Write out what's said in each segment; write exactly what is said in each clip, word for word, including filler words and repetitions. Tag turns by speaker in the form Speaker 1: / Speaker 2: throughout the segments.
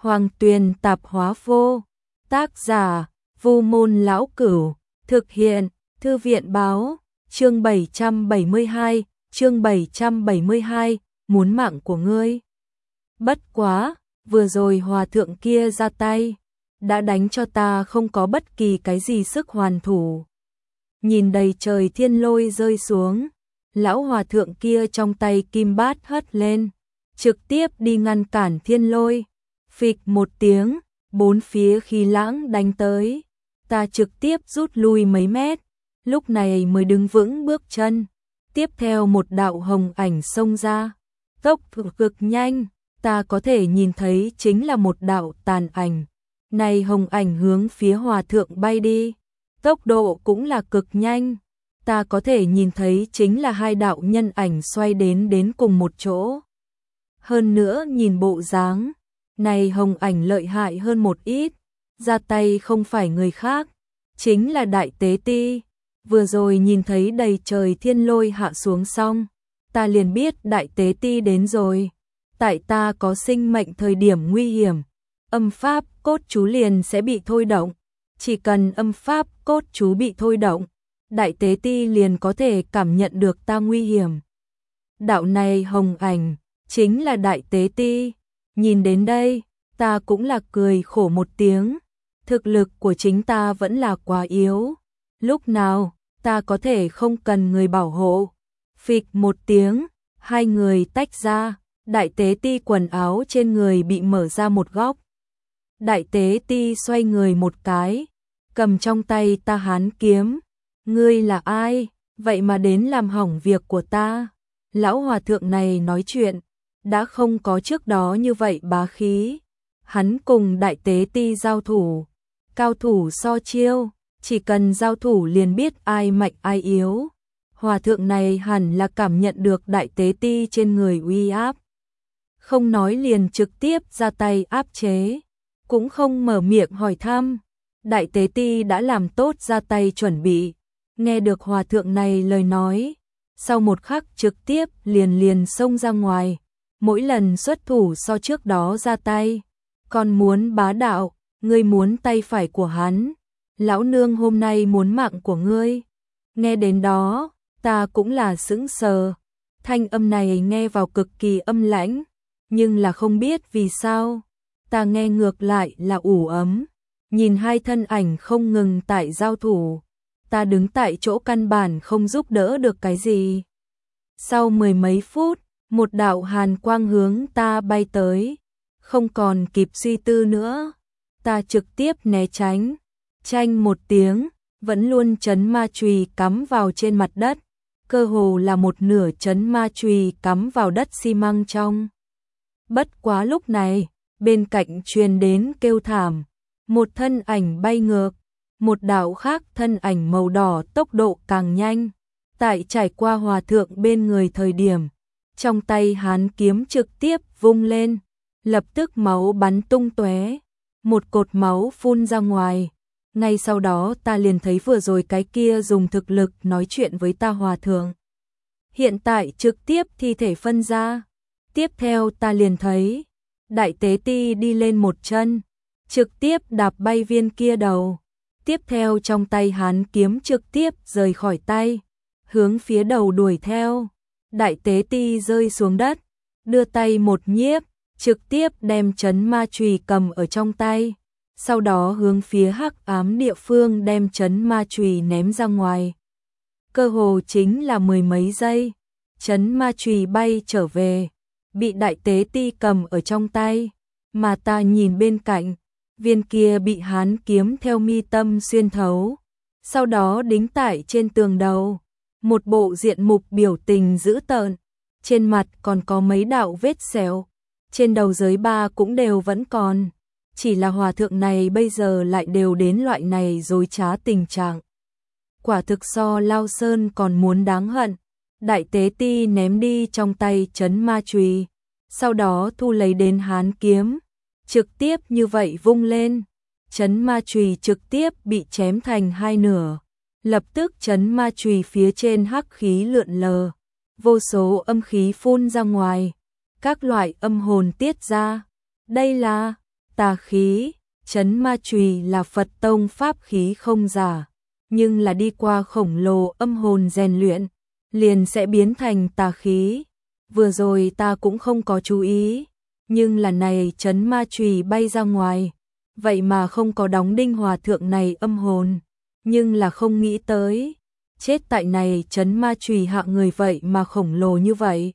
Speaker 1: Hoàng Tuyền Tạp Hóa Vô. Tác giả: Vu Môn Lão Cửu. Thực hiện: Thư viện báo. Chương bảy trăm bảy mươi hai, chương bảy trăm bảy mươi hai, muốn mạng của ngươi. Bất quá, vừa rồi hòa thượng kia ra tay, đã đánh cho ta không có bất kỳ cái gì sức hoàn thủ. Nhìn đầy trời thiên lôi rơi xuống, lão hòa thượng kia trong tay kim bát hất lên, trực tiếp đi ngăn cản thiên lôi. Phịch một tiếng, bốn phía khí lãng đánh tới, ta trực tiếp rút lui mấy mét, lúc này mới đứng vững bước chân. Tiếp theo một đạo hồng ảnh xông ra, tốc độ cực nhanh, ta có thể nhìn thấy chính là một đạo tàn ảnh. Này hồng ảnh hướng phía hòa thượng bay đi, tốc độ cũng là cực nhanh, ta có thể nhìn thấy chính là hai đạo nhân ảnh xoay đến đến cùng một chỗ. Hơn nữa nhìn bộ dáng, này hồng ảnh lợi hại hơn một ít, ra tay không phải người khác, chính là Đại Tế Ti. Vừa rồi nhìn thấy đầy trời thiên lôi hạ xuống xong, ta liền biết Đại Tế Ti đến rồi. Tại ta có sinh mệnh thời điểm nguy hiểm, âm pháp cốt chú liền sẽ bị thôi động. Chỉ cần âm pháp cốt chú bị thôi động, Đại Tế Ti liền có thể cảm nhận được ta nguy hiểm. Đạo này hồng ảnh, chính là Đại Tế Ti. Nhìn đến đây, ta cũng là cười khổ một tiếng. Thực lực của chính ta vẫn là quá yếu. Lúc nào, ta có thể không cần người bảo hộ. Phịch một tiếng, hai người tách ra, Đại Tế Ti quần áo trên người bị mở ra một góc. Đại Tế Ti xoay người một cái, cầm trong tay ta hán kiếm. Ngươi là ai, vậy mà đến làm hỏng việc của ta? Lão hòa thượng này nói chuyện, đã không có trước đó như vậy bá khí. Hắn cùng Đại Tế Ti giao thủ, cao thủ so chiêu, chỉ cần giao thủ liền biết ai mạnh ai yếu. Hòa thượng này hẳn là cảm nhận được Đại Tế Ti trên người uy áp, không nói liền trực tiếp ra tay áp chế, cũng không mở miệng hỏi thăm. Đại Tế Ti đã làm tốt ra tay chuẩn bị, nghe được hòa thượng này lời nói, sau một khắc trực tiếp liền liền xông ra ngoài. Mỗi lần xuất thủ so trước đó ra tay, còn muốn bá đạo, ngươi muốn tay phải của hắn, lão nương hôm nay muốn mạng của ngươi. Nghe đến đó, ta cũng là sững sờ, thanh âm này nghe vào cực kỳ âm lãnh, nhưng là không biết vì sao, ta nghe ngược lại là ủ ấm. Nhìn hai thân ảnh không ngừng tại giao thủ, ta đứng tại chỗ căn bản không giúp đỡ được cái gì. Sau mười mấy phút, một đạo hàn quang hướng ta bay tới, không còn kịp suy tư nữa, ta trực tiếp né tránh. Chanh một tiếng, vẫn luôn chấn ma chùy cắm vào trên mặt đất, cơ hồ là một nửa chấn ma chùy cắm vào đất xi măng trong. Bất quá lúc này, bên cạnh truyền đến kêu thảm, một thân ảnh bay ngược, một đạo khác thân ảnh màu đỏ tốc độ càng nhanh, tại trải qua hòa thượng bên người thời điểm, trong tay hán kiếm trực tiếp vung lên, lập tức máu bắn tung tóe, một cột máu phun ra ngoài. Ngay sau đó ta liền thấy vừa rồi cái kia dùng thực lực nói chuyện với ta hòa thượng, hiện tại trực tiếp thi thể phân ra. Tiếp theo ta liền thấy Đại Tế Ti đi lên một chân, trực tiếp đạp bay viên kia đầu. Tiếp theo trong tay hán kiếm trực tiếp rời khỏi tay, hướng phía đầu đuổi theo. Đại Tế Ti rơi xuống đất, đưa tay một nhiếp, trực tiếp đem chấn ma chùy cầm ở trong tay, sau đó hướng phía hắc ám địa phương đem chấn ma chùy ném ra ngoài. Cơ hồ chính là mười mấy giây, chấn ma chùy bay trở về, bị Đại Tế Ti cầm ở trong tay, mà ta nhìn bên cạnh, viên kia bị hán kiếm theo mi tâm xuyên thấu, sau đó đính tại trên tường đầu, một bộ diện mục biểu tình dữ tợn, trên mặt còn có mấy đạo vết sẹo, trên đầu dưới ba cũng đều vẫn còn, chỉ là hòa thượng này bây giờ lại đều đến loại này dối trá tình trạng. Quả thực so Lao Sơn còn muốn đáng hận. Đại Tế Ti ném đi trong tay chấn ma chùy, sau đó thu lấy đến hán kiếm, trực tiếp như vậy vung lên, chấn ma chùy trực tiếp bị chém thành hai nửa. Lập tức chấn ma chùy phía trên hắc khí lượn lờ, vô số âm khí phun ra ngoài, các loại âm hồn tiết ra. Đây là Tà khí, Chấn Ma Chùy là Phật tông pháp khí không giả, nhưng là đi qua khổng lồ âm hồn rèn luyện, liền sẽ biến thành tà khí. Vừa rồi ta cũng không có chú ý, nhưng là này Chấn Ma Chùy bay ra ngoài, vậy mà không có đóng đinh hòa thượng này âm hồn, nhưng là không nghĩ tới, chết tại này Chấn Ma Chùy hạ người vậy mà khổng lồ như vậy.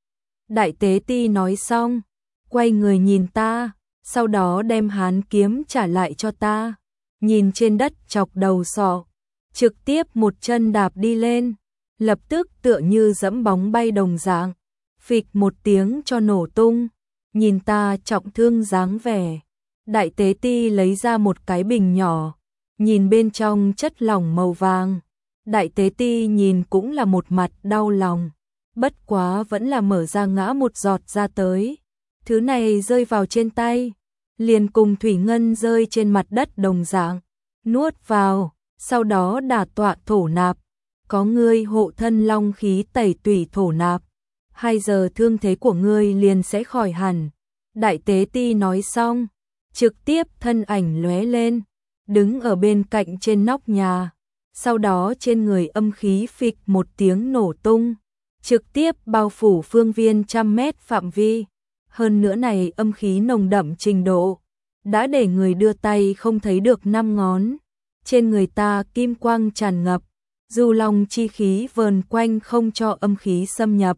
Speaker 1: Đại Tế Ti nói xong, quay người nhìn ta, sau đó đem hán kiếm trả lại cho ta, nhìn trên đất chọc đầu sọ, trực tiếp một chân đạp đi lên, lập tức tựa như dẫm bóng bay đồng dạng, phịch một tiếng cho nổ tung, nhìn ta trọng thương dáng vẻ. Đại Tế Ti lấy ra một cái bình nhỏ, nhìn bên trong chất lỏng màu vàng. Đại Tế Ti nhìn cũng là một mặt đau lòng, bất quá vẫn là mở ra ngã một giọt ra tới. Thứ này rơi vào trên tay, liền cùng thủy ngân rơi trên mặt đất đồng dạng, nuốt vào, sau đó đả tọa thổ nạp. Có ngươi hộ thân long khí tẩy tủy thổ nạp, hai giờ thương thế của ngươi liền sẽ khỏi hẳn. Đại Tế Ti nói xong, trực tiếp thân ảnh lóe lên, đứng ở bên cạnh trên nóc nhà, sau đó trên người âm khí phịch một tiếng nổ tung, trực tiếp bao phủ phương viên trăm mét phạm vi. Hơn nữa này âm khí nồng đậm trình độ, đã để người đưa tay không thấy được năm ngón. Trên người ta kim quang tràn ngập, du long chi khí vờn quanh không cho âm khí xâm nhập.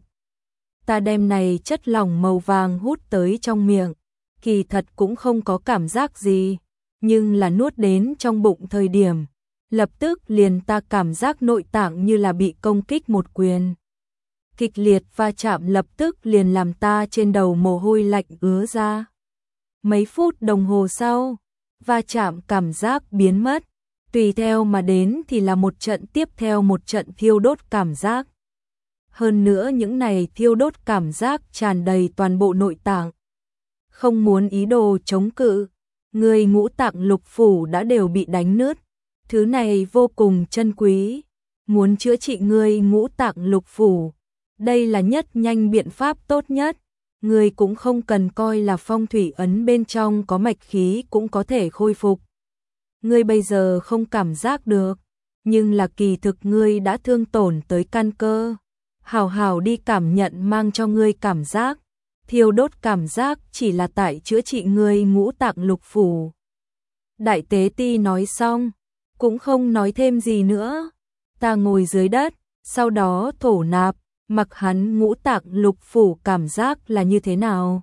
Speaker 1: Ta đem này chất lỏng màu vàng hút tới trong miệng, kỳ thật cũng không có cảm giác gì, nhưng là nuốt đến trong bụng thời điểm, lập tức liền ta cảm giác nội tạng như là bị công kích một quyền. Kịch liệt va chạm lập tức liền làm ta trên đầu mồ hôi lạnh ứa ra. Mấy phút đồng hồ sau, va chạm cảm giác biến mất, tùy theo mà đến thì là một trận tiếp theo một trận thiêu đốt cảm giác. Hơn nữa những này thiêu đốt cảm giác tràn đầy toàn bộ nội tạng. Không muốn ý đồ chống cự, người ngũ tạng lục phủ đã đều bị đánh nứt. Thứ này vô cùng chân quý, muốn chữa trị người ngũ tạng lục phủ, đây là nhất nhanh biện pháp tốt nhất. Người cũng không cần coi là phong thủy ấn bên trong có mạch khí cũng có thể khôi phục. Ngươi bây giờ không cảm giác được, nhưng là kỳ thực ngươi đã thương tổn tới căn cơ. Hảo hảo đi cảm nhận mang cho ngươi cảm giác, thiêu đốt cảm giác chỉ là tại chữa trị ngươi ngũ tạng lục phủ. Đại Tế Ti nói xong, cũng không nói thêm gì nữa. Ta ngồi dưới đất, sau đó thổ nạp, mặc hắn ngũ tạng lục phủ cảm giác là như thế nào.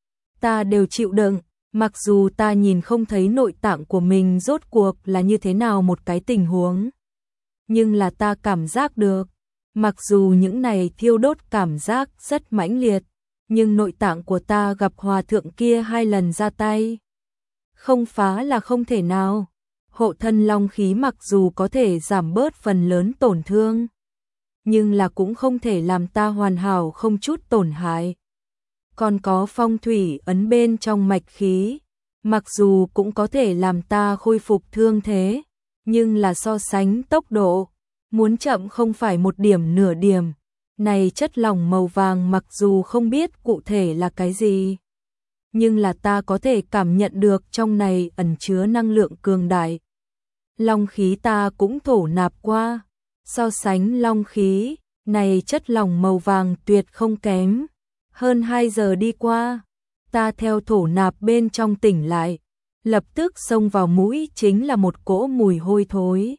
Speaker 1: Ta đều chịu đựng, mặc dù ta nhìn không thấy nội tạng của mình rốt cuộc là như thế nào một cái tình huống. Nhưng là ta cảm giác được, mặc dù những này thiêu đốt cảm giác rất mãnh liệt, nhưng nội tạng của ta gặp hòa thượng kia hai lần ra tay. Không phá là không thể nào. Hộ thân long khí mặc dù có thể giảm bớt phần lớn tổn thương, nhưng là cũng không thể làm ta hoàn hảo không chút tổn hại. Còn có phong thủy ấn bên trong mạch khí, mặc dù cũng có thể làm ta khôi phục thương thế, nhưng là so sánh tốc độ, muốn chậm không phải một điểm nửa điểm. Này chất lỏng màu vàng mặc dù không biết cụ thể là cái gì, nhưng là ta có thể cảm nhận được trong này ẩn chứa năng lượng cường đại. Long khí ta cũng thổ nạp qua, so sánh long khí, này chất lỏng màu vàng tuyệt không kém. Hơn hai giờ đi qua, ta theo thổ nạp bên trong tỉnh lại, lập tức xông vào mũi chính là một cỗ mùi hôi thối.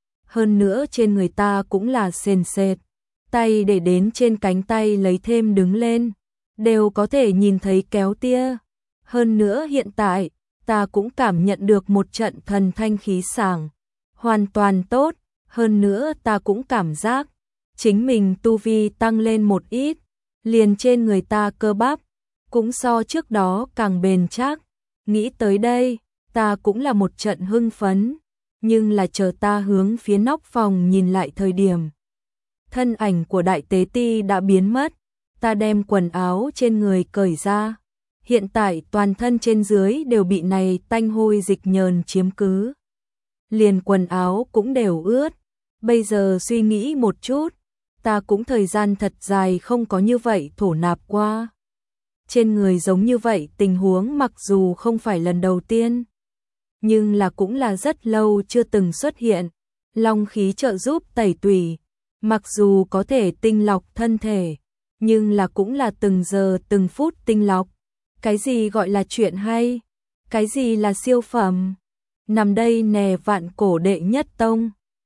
Speaker 1: Hơn nữa trên người ta cũng là sền sệt, tay để đến trên cánh tay lấy thêm đứng lên, đều có thể nhìn thấy kéo tia. Hơn nữa hiện tại, ta cũng cảm nhận được một trận thần thanh khí sảng, hoàn toàn tốt. Hơn nữa ta cũng cảm giác chính mình tu vi tăng lên một ít, liền trên người ta cơ bắp cũng so trước đó càng bền chắc. Nghĩ tới đây, ta cũng là một trận hưng phấn, nhưng là chờ ta hướng phía nóc phòng nhìn lại thời điểm, thân ảnh của Đại Tế Ti đã biến mất. Ta đem quần áo trên người cởi ra, hiện tại toàn thân trên dưới đều bị này tanh hôi dịch nhờn chiếm cứ, liền quần áo cũng đều ướt. Bây giờ suy nghĩ một chút, ta cũng thời gian thật dài không có như vậy thổ nạp qua. trên người giống như vậy tình huống mặc dù không phải lần đầu tiên, nhưng là cũng là rất lâu chưa từng xuất hiện. Long khí trợ giúp tẩy tủy, mặc dù có thể tinh lọc thân thể, nhưng là cũng là từng giờ từng phút tinh lọc. Cái gì gọi là chuyện hay? Cái gì là siêu phẩm? Nằm đây nè vạn cổ đệ nhất tông.